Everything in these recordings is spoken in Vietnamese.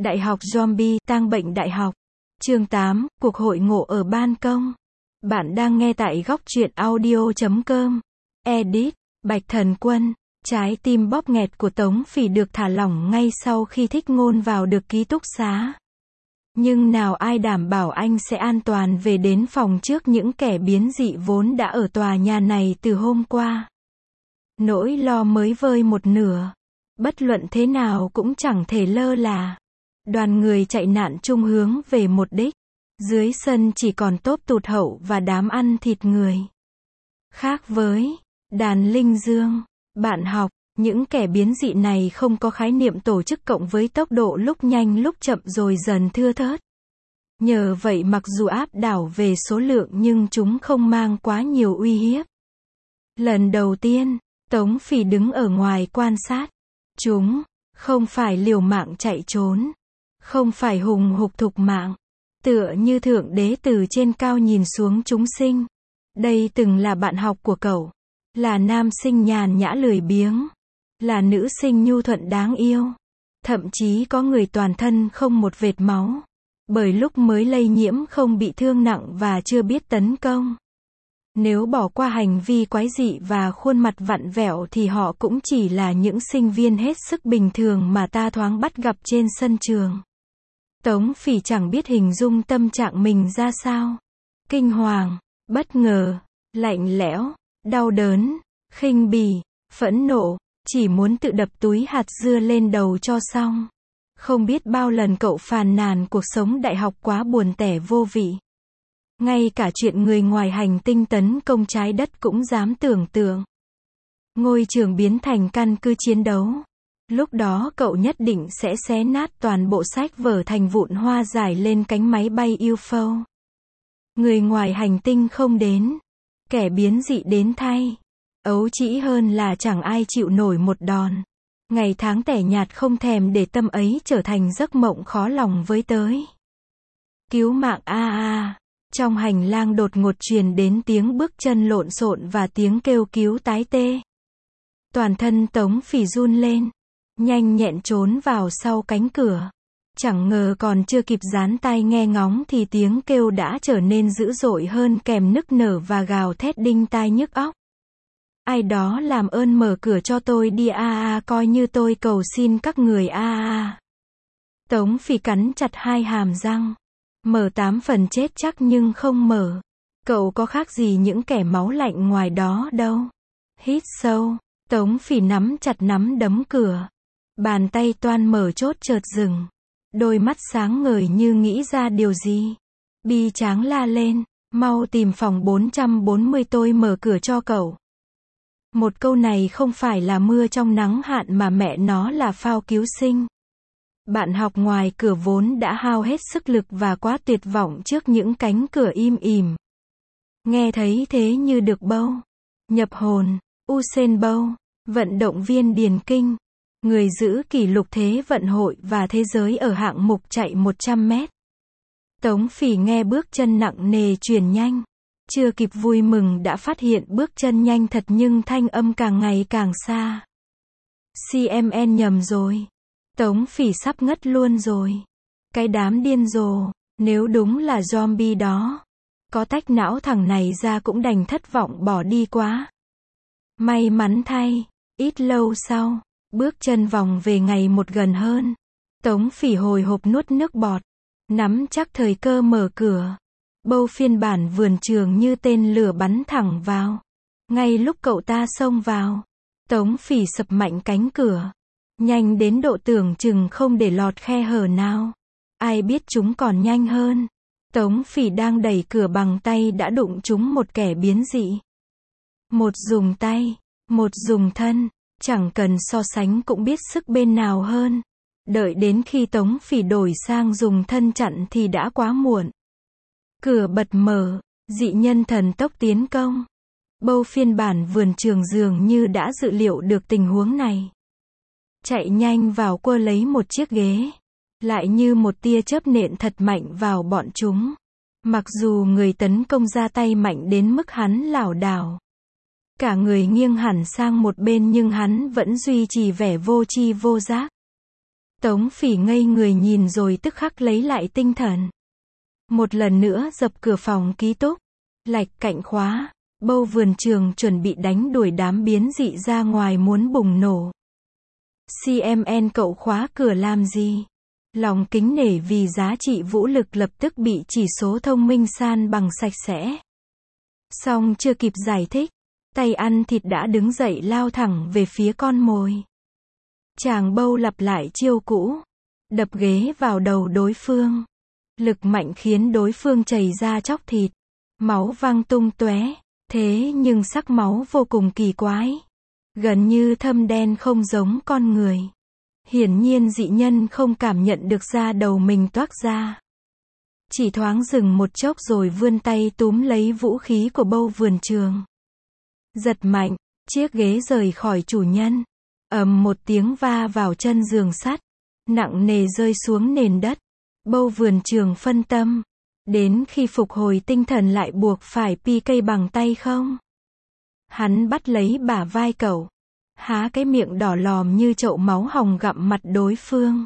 Đại học zombie, tang bệnh đại học. Chương 8, cuộc hội ngộ ở ban công. Bạn đang nghe tại góc truyện audio.com. Edit, Bạch Thần Quân. Trái tim bóp nghẹt của Tống Phỉ được thả lỏng ngay sau khi Thích Ngôn vào được ký túc xá. Nhưng nào ai đảm bảo anh sẽ an toàn về đến phòng trước những kẻ biến dị vốn đã ở tòa nhà này từ hôm qua. Nỗi lo mới vơi một nửa. Bất luận thế nào cũng chẳng thể lơ là. Đoàn người chạy nạn chung hướng về một đích. Dưới sân chỉ còn tốp tụt hậu và đám ăn thịt người. Khác với đàn linh dương, bạn học, những kẻ biến dị này không có khái niệm tổ chức cộng với tốc độ lúc nhanh lúc chậm rồi dần thưa thớt. Nhờ vậy mặc dù áp đảo về số lượng nhưng chúng không mang quá nhiều uy hiếp. Lần đầu tiên, Tống Phỉ đứng ở ngoài quan sát. Chúng không phải liều mạng chạy trốn, không phải hùng hục thục mạng, tựa như thượng đế từ trên cao nhìn xuống chúng sinh. Đây từng là bạn học của cậu, là nam sinh nhàn nhã lười biếng, là nữ sinh nhu thuận đáng yêu, thậm chí có người toàn thân không một vệt máu, bởi lúc mới lây nhiễm không bị thương nặng và chưa biết tấn công. Nếu bỏ qua hành vi quái dị và khuôn mặt vặn vẹo thì họ cũng chỉ là những sinh viên hết sức bình thường mà ta thoáng bắt gặp trên sân trường. Tống Phỉ chẳng biết hình dung tâm trạng mình ra sao. Kinh hoàng, bất ngờ, lạnh lẽo, đau đớn, khinh bỉ, phẫn nộ, chỉ muốn tự đập túi hạt dưa lên đầu cho xong. Không biết bao lần cậu phàn nàn cuộc sống đại học quá buồn tẻ vô vị. Ngay cả chuyện người ngoài hành tinh tấn công trái đất cũng dám tưởng tượng. Ngôi trường biến thành căn cứ chiến đấu. Lúc đó cậu nhất định sẽ xé nát toàn bộ sách vở thành vụn hoa rải lên cánh máy bay UFO. Người ngoài hành tinh không đến, kẻ biến dị đến thay. Ấu trĩ hơn là chẳng ai chịu nổi một đòn. Ngày tháng tẻ nhạt không thèm để tâm ấy trở thành giấc mộng khó lòng với tới. Cứu mạng a a. Trong hành lang đột ngột truyền đến tiếng bước chân lộn xộn và tiếng kêu cứu tái tê. Toàn thân Tống Phỉ run lên, nhanh nhẹn trốn vào sau cánh cửa. Chẳng ngờ còn chưa kịp dán tai nghe ngóng thì tiếng kêu đã trở nên dữ dội hơn kèm nức nở và gào thét đinh tai nhức óc. Ai đó làm ơn mở cửa cho tôi đi coi như tôi cầu xin các người Tống Phỉ cắn chặt hai hàm răng. Mở 8 phần chết chắc nhưng không mở. Cậu có khác gì những kẻ máu lạnh ngoài đó đâu. Hít sâu, Tống Phỉ nắm chặt nắm đấm cửa. Bàn tay toan mở chốt chợt dừng. Đôi mắt sáng ngời như nghĩ ra điều gì. Bi tráng la lên, mau tìm phòng 440 tôi mở cửa cho cậu. Một câu này không phải là mưa trong nắng hạn mà mẹ nó là phao cứu sinh. Bạn học ngoài cửa vốn đã hao hết sức lực và quá tuyệt vọng trước những cánh cửa im ỉm. Nghe thấy thế như được bâu. Nhập hồn, Usain Bolt, vận động viên điền kinh, người giữ kỷ lục thế vận hội và thế giới ở hạng mục chạy 100 mét. Tống Phỉ nghe bước chân nặng nề truyền nhanh. Chưa kịp vui mừng đã phát hiện bước chân nhanh thật nhưng thanh âm càng ngày càng xa. CMN nhầm rồi. Tống Phỉ sắp ngất luôn rồi. Cái đám điên rồ, nếu đúng là zombie đó. Có tách não thằng này ra cũng đành thất vọng bỏ đi quá. May mắn thay, ít lâu sau, bước chân vòng về ngày một gần hơn. Tống Phỉ hồi hộp nuốt nước bọt, nắm chắc thời cơ mở cửa. Bâu phiên bản vườn trường như tên lửa bắn thẳng vào. Ngay lúc cậu ta xông vào, Tống Phỉ sập mạnh cánh cửa. Nhanh đến độ tưởng chừng không để lọt khe hở nào. Ai biết chúng còn nhanh hơn. Tống Phỉ đang đẩy cửa bằng tay đã đụng trúng một kẻ biến dị. Một dùng tay, một dùng thân, chẳng cần so sánh cũng biết sức bên nào hơn. Đợi đến khi Tống Phỉ đổi sang dùng thân chặn thì đã quá muộn. Cửa bật mở, dị nhân thần tốc tiến công. Bâu phiên bản vườn trường dường như đã dự liệu được tình huống này. Chạy nhanh vào quơ lấy một chiếc ghế. Lại như một tia chớp nện thật mạnh vào bọn chúng. Mặc dù người tấn công ra tay mạnh đến mức hắn lảo đảo. Cả người nghiêng hẳn sang một bên nhưng hắn vẫn duy trì vẻ vô tri vô giác. Tống Phỉ ngây người nhìn rồi tức khắc lấy lại tinh thần. Một lần nữa dập cửa phòng ký túc. Lạch cạnh khóa. Bâu Vườn Trường chuẩn bị đánh đuổi đám biến dị ra ngoài muốn bùng nổ. CMN cậu khóa cửa làm gì? Lòng kính nể vì giá trị vũ lực lập tức bị chỉ số thông minh san bằng sạch sẽ. Xong chưa kịp giải thích, tay ăn thịt đã đứng dậy lao thẳng về phía con mồi. Chàng Bâu lặp lại chiêu cũ, đập ghế vào đầu đối phương. Lực mạnh khiến đối phương chảy ra chóc thịt, máu văng tung tóe, thế nhưng sắc máu vô cùng kỳ quái, gần như thâm đen không giống con người. Hiển nhiên dị nhân không cảm nhận được da đầu mình toác ra. Chỉ thoáng dừng một chốc rồi vươn tay túm lấy vũ khí của Bâu Vườn Trường. Giật mạnh, chiếc ghế rời khỏi chủ nhân. Ầm một tiếng va vào chân giường sắt, nặng nề rơi xuống nền đất. Bâu Vườn Trường phân tâm, đến khi phục hồi tinh thần lại buộc phải PK bằng tay không. Hắn bắt lấy bả vai cậu, há cái miệng đỏ lòm như chậu máu hồng gặm mặt đối phương.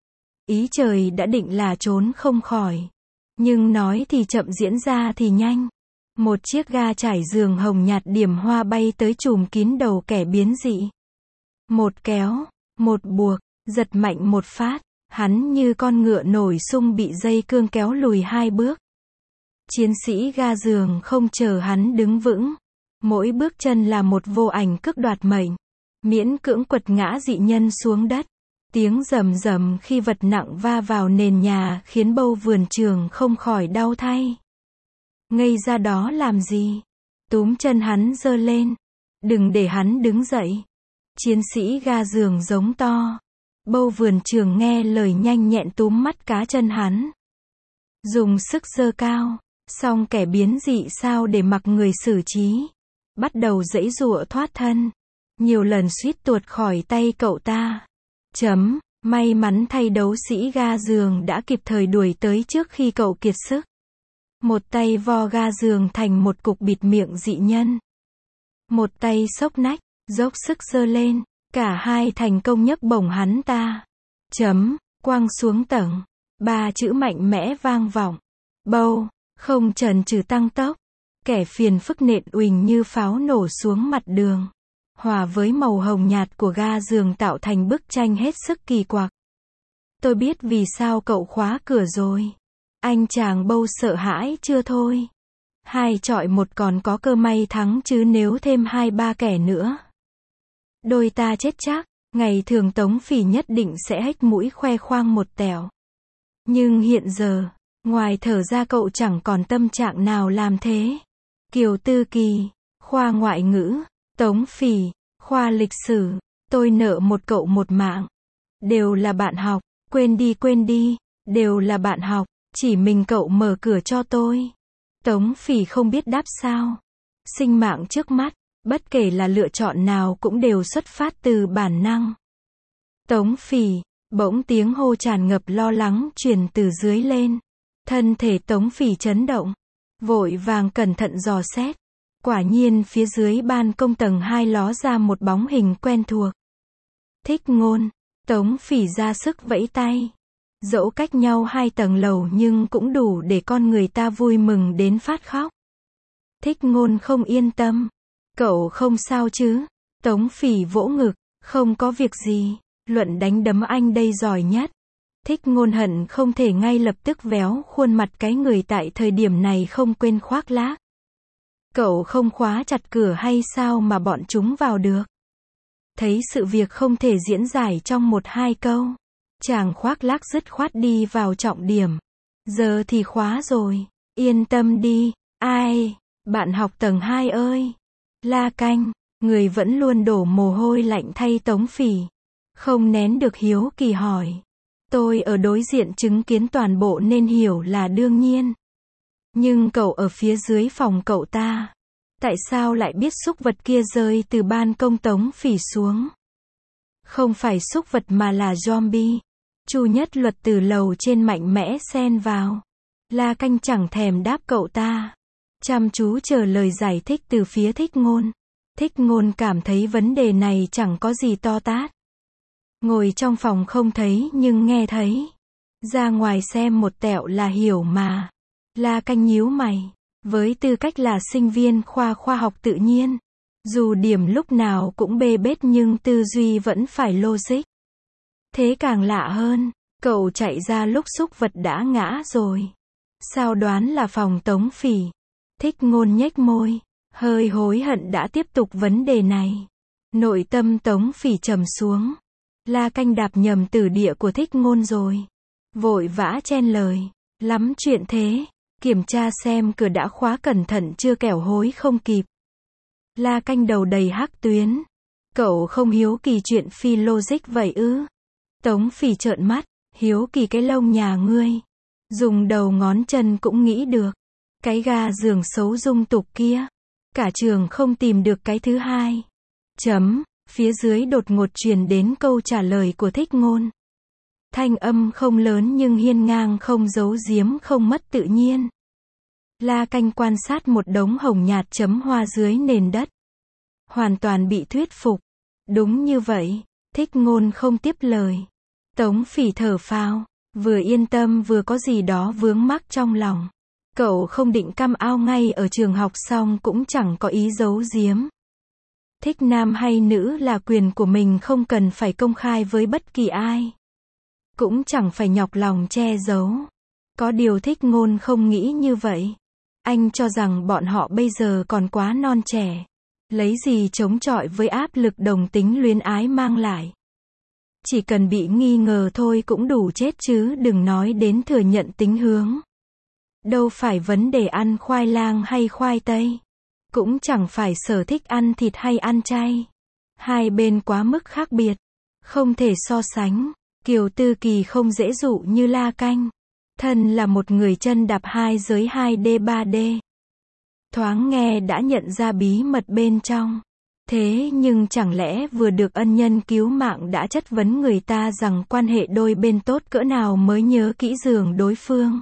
Ý trời đã định là trốn không khỏi, nhưng nói thì chậm diễn ra thì nhanh. Một chiếc ga trải giường hồng nhạt điểm hoa bay tới trùm kín đầu kẻ biến dị. Một kéo, một buộc, giật mạnh một phát, hắn như con ngựa nổi sung bị dây cương kéo lùi 2 bước. Chiến sĩ ga giường không chờ hắn đứng vững, mỗi bước chân là một vô ảnh cước đoạt mệnh, miễn cưỡng quật ngã dị nhân xuống đất. Tiếng rầm rầm khi vật nặng va vào nền nhà khiến Bâu Vườn Trường không khỏi đau thay. Ngây ra đó làm gì? Túm chân hắn giơ lên. Đừng để hắn đứng dậy. Chiến sĩ ga giường giống to. Bâu Vườn Trường nghe lời nhanh nhẹn túm mắt cá chân hắn. Dùng sức giơ cao. Xong kẻ biến dị sao để mặc người xử trí. Bắt đầu giãy giụa thoát thân. Nhiều lần suýt tuột khỏi tay cậu ta. May mắn thay đấu sĩ ga giường đã kịp thời đuổi tới trước khi cậu kiệt sức. Một tay vo ga giường thành một cục bịt miệng dị nhân. Một tay xốc nách, dốc sức giơ lên. Cả hai thành công nhấc bổng hắn ta. Quăng xuống tầng. 3 chữ mạnh mẽ vang vọng. Bâu, không chần chừ tăng tốc. Kẻ phiền phức nện uỳnh như pháo nổ xuống mặt đường. Hòa với màu hồng nhạt của ga giường tạo thành bức tranh hết sức kỳ quặc. Tôi biết vì sao cậu khóa cửa rồi. Anh chàng Bâu sợ hãi chưa thôi. 2 chọi 1 còn có cơ may thắng chứ nếu thêm 2-3 kẻ nữa. Đôi ta chết chắc, ngày thường Tống Phỉ nhất định sẽ hếch mũi khoe khoang một tẻo. Nhưng hiện giờ, ngoài thở ra cậu chẳng còn tâm trạng nào làm thế. Kiều Tư Kỳ, khoa ngoại ngữ, Tống Phỉ, khoa lịch sử, tôi nợ một cậu một mạng. Đều là bạn học, quên đi, đều là bạn học, chỉ mình cậu mở cửa cho tôi. Tống Phỉ không biết đáp sao. Sinh mạng trước mắt, bất kể là lựa chọn nào cũng đều xuất phát từ bản năng. Tống Phỉ, bỗng tiếng hô tràn ngập lo lắng truyền từ dưới lên. Thân thể Tống Phỉ chấn động, vội vàng cẩn thận dò xét. Quả nhiên phía dưới ban công tầng 2 ló ra một bóng hình quen thuộc. Thích Ngôn, Tống Phỉ ra sức vẫy tay. Dẫu cách nhau 2 tầng lầu nhưng cũng đủ để con người ta vui mừng đến phát khóc. Thích Ngôn không yên tâm. Cậu không sao chứ? Tống Phỉ vỗ ngực, không có việc gì, luận đánh đấm anh đây giỏi nhất. Thích Ngôn hận không thể ngay lập tức véo khuôn mặt cái người tại thời điểm này không quên khoác lác. Cậu không khóa chặt cửa hay sao mà bọn chúng vào được? Thấy sự việc không thể diễn giải trong 1-2 câu. Chàng khoác lác dứt khoát đi vào trọng điểm. Giờ thì khóa rồi. Yên tâm đi. Ai? Bạn học tầng 2 ơi. La Canh. Người vẫn luôn đổ mồ hôi lạnh thay Tống Phỉ. Không nén được hiếu kỳ hỏi. Tôi ở đối diện chứng kiến toàn bộ nên hiểu là đương nhiên. Nhưng cậu ở phía dưới phòng cậu ta. Tại sao lại biết súc vật kia rơi từ ban công Tống Phỉ xuống? Không phải súc vật mà là zombie. Chu Nhất Luật từ lầu trên mạnh mẽ xen vào. La Canh chẳng thèm đáp cậu ta. Chăm chú chờ lời giải thích từ phía Thích Ngôn. Thích Ngôn cảm thấy vấn đề này chẳng có gì to tát. Ngồi trong phòng không thấy nhưng nghe thấy. Ra ngoài xem một tẹo là hiểu mà. La Canh nhíu mày. Với tư cách là sinh viên khoa khoa học tự nhiên, dù điểm lúc nào cũng bê bết nhưng tư duy vẫn phải logic. Thế càng lạ hơn, cậu chạy ra lúc xúc vật đã ngã rồi. Sao đoán là phòng Tống Phỉ? Thích Ngôn nhếch môi, hơi hối hận đã tiếp tục vấn đề này. Nội tâm Tống Phỉ trầm xuống. La Canh đạp nhầm tử địa của Thích Ngôn rồi. Vội vã chen lời. Lắm chuyện thế. Kiểm tra xem cửa đã khóa cẩn thận chưa kẻo hối không kịp. La Canh đầu đầy hắc tuyến. Cậu không hiếu kỳ chuyện phi logic vậy ư? Tống Phỉ trợn mắt. Hiếu kỳ cái lông nhà ngươi. Dùng đầu ngón chân cũng nghĩ được. Cái ga giường xấu dung tục kia. Cả trường không tìm được cái thứ hai. Phía dưới đột ngột truyền đến câu trả lời của Thích Ngôn. Thanh âm không lớn nhưng hiên ngang không giấu giếm không mất tự nhiên. La Canh quan sát một đống hồng nhạt chấm hoa dưới nền đất. Hoàn toàn bị thuyết phục. Đúng như vậy. Thích Ngôn không tiếp lời. Tống Phỉ thở phào. Vừa yên tâm vừa có gì đó vướng mắc trong lòng. Cậu không định căm ao ngay ở trường học xong cũng chẳng có ý giấu giếm. Thích nam hay nữ là quyền của mình, không cần phải công khai với bất kỳ ai. Cũng chẳng phải nhọc lòng che giấu. Có điều Thích Ngôn không nghĩ như vậy. Anh cho rằng bọn họ bây giờ còn quá non trẻ. Lấy gì chống chọi với áp lực đồng tính luyến ái mang lại. Chỉ cần bị nghi ngờ thôi cũng đủ chết chứ đừng nói đến thừa nhận tính hướng. Đâu phải vấn đề ăn khoai lang hay khoai tây. Cũng chẳng phải sở thích ăn thịt hay ăn chay. Hai bên quá mức khác biệt. Không thể so sánh. Kiều Tư Kỳ không dễ dụ như La Canh. Thân là một người chân đạp hai giới 2D 3D. Thoáng nghe đã nhận ra bí mật bên trong. Thế nhưng chẳng lẽ vừa được ân nhân cứu mạng đã chất vấn người ta rằng quan hệ đôi bên tốt cỡ nào mới nhớ kỹ giường đối phương.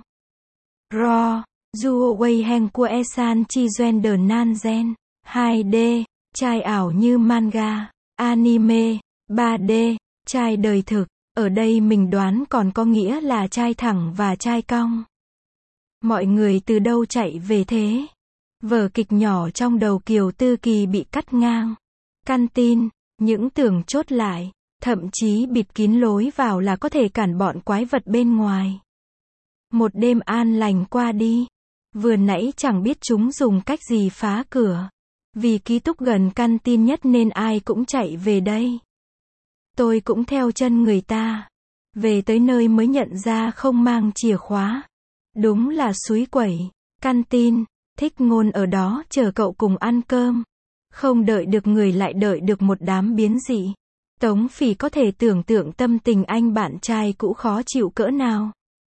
Ro, Duo Wei Heng của Esan Chi Gender Nan Gen. 2D, trai ảo như manga, anime, 3D, trai đời thực. Ở đây mình đoán còn có nghĩa là trai thẳng và trai cong. Mọi người từ đâu chạy về thế? Vở kịch nhỏ trong đầu Kiều Tư Kỳ bị cắt ngang. Căn tin, những tưởng chốt lại, thậm chí bịt kín lối vào là có thể cản bọn quái vật bên ngoài. Một đêm an lành qua đi. Vừa nãy chẳng biết chúng dùng cách gì phá cửa. Vì ký túc gần căn tin nhất nên ai cũng chạy về đây. Tôi cũng theo chân người ta. Về tới nơi mới nhận ra không mang chìa khóa. Đúng là xúi quẩy. Căn tin, Thích Ngôn ở đó chờ cậu cùng ăn cơm. Không đợi được người lại đợi được một đám biến dị. Tống Phỉ có thể tưởng tượng tâm tình anh bạn trai cũ khó chịu cỡ nào.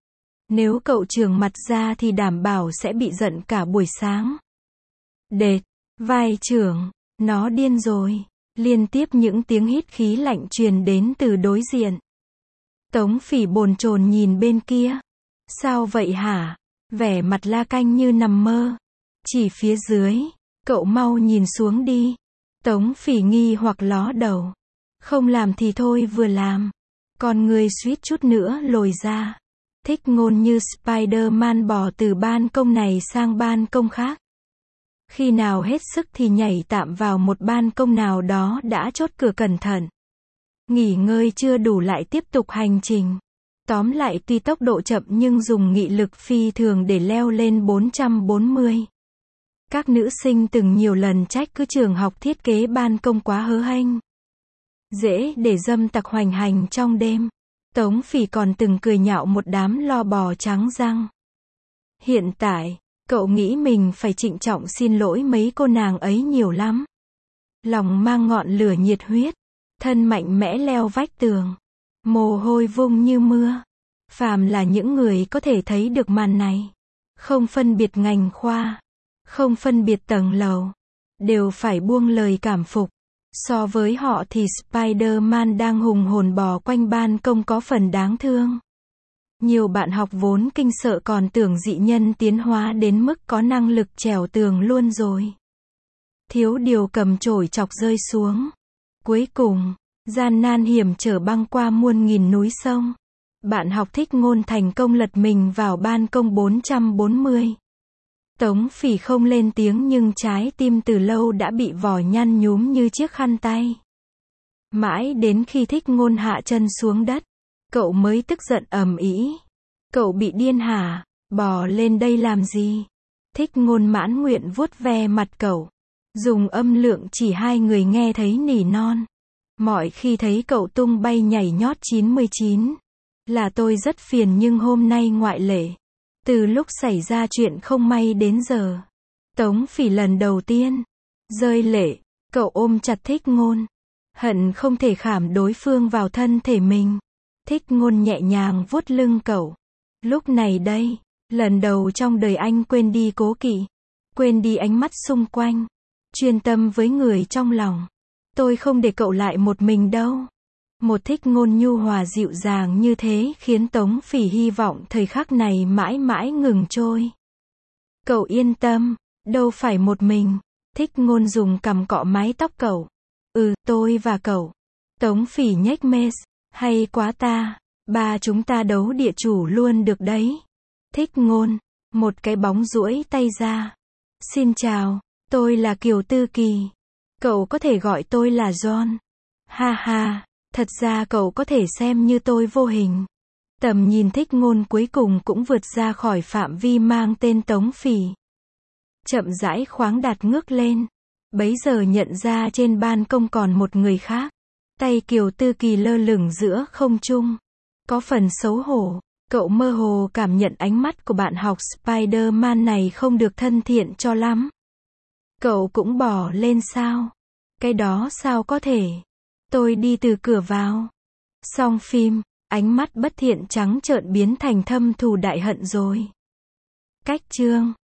Nếu cậu trường mặt ra thì đảm bảo sẽ bị giận cả buổi sáng. Đệt, vai trưởng, nó điên rồi. Liên tiếp những tiếng hít khí lạnh truyền đến từ đối diện. Tống Phỉ bồn chồn nhìn bên kia. Sao vậy hả? Vẻ mặt La Canh như nằm mơ. Chỉ phía dưới. Cậu mau nhìn xuống đi. Tống Phỉ nghi hoặc ló đầu. Không làm thì thôi vừa làm. Con người suýt chút nữa lồi ra. Thích Ngôn như Spider-Man bò từ ban công này sang ban công khác. Khi nào hết sức thì nhảy tạm vào một ban công nào đó đã chốt cửa cẩn thận. Nghỉ ngơi chưa đủ lại tiếp tục hành trình. Tóm lại tuy tốc độ chậm nhưng dùng nghị lực phi thường để leo lên 440. Các nữ sinh từng nhiều lần trách cứ trường học thiết kế ban công quá hớ hênh. Dễ để dâm tặc hoành hành trong đêm. Tống Phỉ còn từng cười nhạo một đám lo bò trắng răng. Hiện tại, cậu nghĩ mình phải trịnh trọng xin lỗi mấy cô nàng ấy nhiều lắm. Lòng mang ngọn lửa nhiệt huyết, thân mạnh mẽ leo vách tường, mồ hôi vung như mưa. Phàm là những người có thể thấy được màn này, không phân biệt ngành khoa, không phân biệt tầng lầu, đều phải buông lời cảm phục. So với họ thì Spider-Man đang hùng hồn bò quanh ban công có phần đáng thương. Nhiều bạn học vốn kinh sợ còn tưởng dị nhân tiến hóa đến mức có năng lực trèo tường luôn rồi. Thiếu điều cầm chổi chọc rơi xuống. Cuối cùng, Gian nan hiểm trở băng qua muôn nghìn núi sông. Bạn học Thích Ngôn thành công lật mình vào ban công 440. Tống Phỉ không lên tiếng nhưng trái tim từ lâu đã bị vò nhăn nhúm như chiếc khăn tay. Mãi đến khi Thích Ngôn hạ chân xuống đất, cậu mới tức giận ầm ĩ. Cậu bị điên hả? Bò lên đây làm gì? Thích Ngôn mãn nguyện vuốt ve mặt cậu. Dùng âm lượng chỉ hai người nghe thấy nỉ non. Mọi khi thấy cậu tung bay nhảy nhót 99. Là tôi rất phiền nhưng hôm nay ngoại lệ. Từ lúc xảy ra chuyện không may đến giờ. Tống Phỉ lần đầu tiên rơi lệ. Cậu ôm chặt Thích Ngôn. Hận không thể khảm đối phương vào thân thể mình. Thích Ngôn nhẹ nhàng vuốt lưng cậu. Lúc này đây, lần đầu trong đời anh quên đi cố kỵ. Quên đi ánh mắt xung quanh. Chuyên tâm với người trong lòng. Tôi không để cậu lại một mình đâu. Một Thích Ngôn nhu hòa dịu dàng như thế khiến Tống Phỉ hy vọng thời khắc này mãi mãi ngừng trôi. Cậu yên tâm, đâu phải một mình. Thích Ngôn dùng cằm cọ mái tóc cậu. Tôi và cậu. Tống Phỉ nhếch mép. Hay quá ta. Ba chúng ta đấu địa chủ luôn được đấy. Thích Ngôn. Một cái bóng duỗi tay ra. Xin chào, tôi là Kiều Tư Kỳ. Cậu có thể gọi tôi là John. Ha ha, thật ra cậu có thể xem như tôi vô hình. Tầm nhìn Thích Ngôn cuối cùng cũng vượt ra khỏi phạm vi mang tên Tống Phỉ. Chậm rãi khoáng đạt ngước lên. Bấy giờ nhận ra trên ban công còn một người khác. Tay Kiều Tư Kỳ lơ lửng giữa không trung. Có phần xấu hổ. Cậu mơ hồ cảm nhận ánh mắt của bạn học Spider-Man này không được thân thiện cho lắm. Cậu cũng bỏ lên sao? Cái đó sao có thể? Tôi đi từ cửa vào. Xong phim, ánh mắt bất thiện trắng trợn biến thành thâm thù đại hận rồi. Cách chương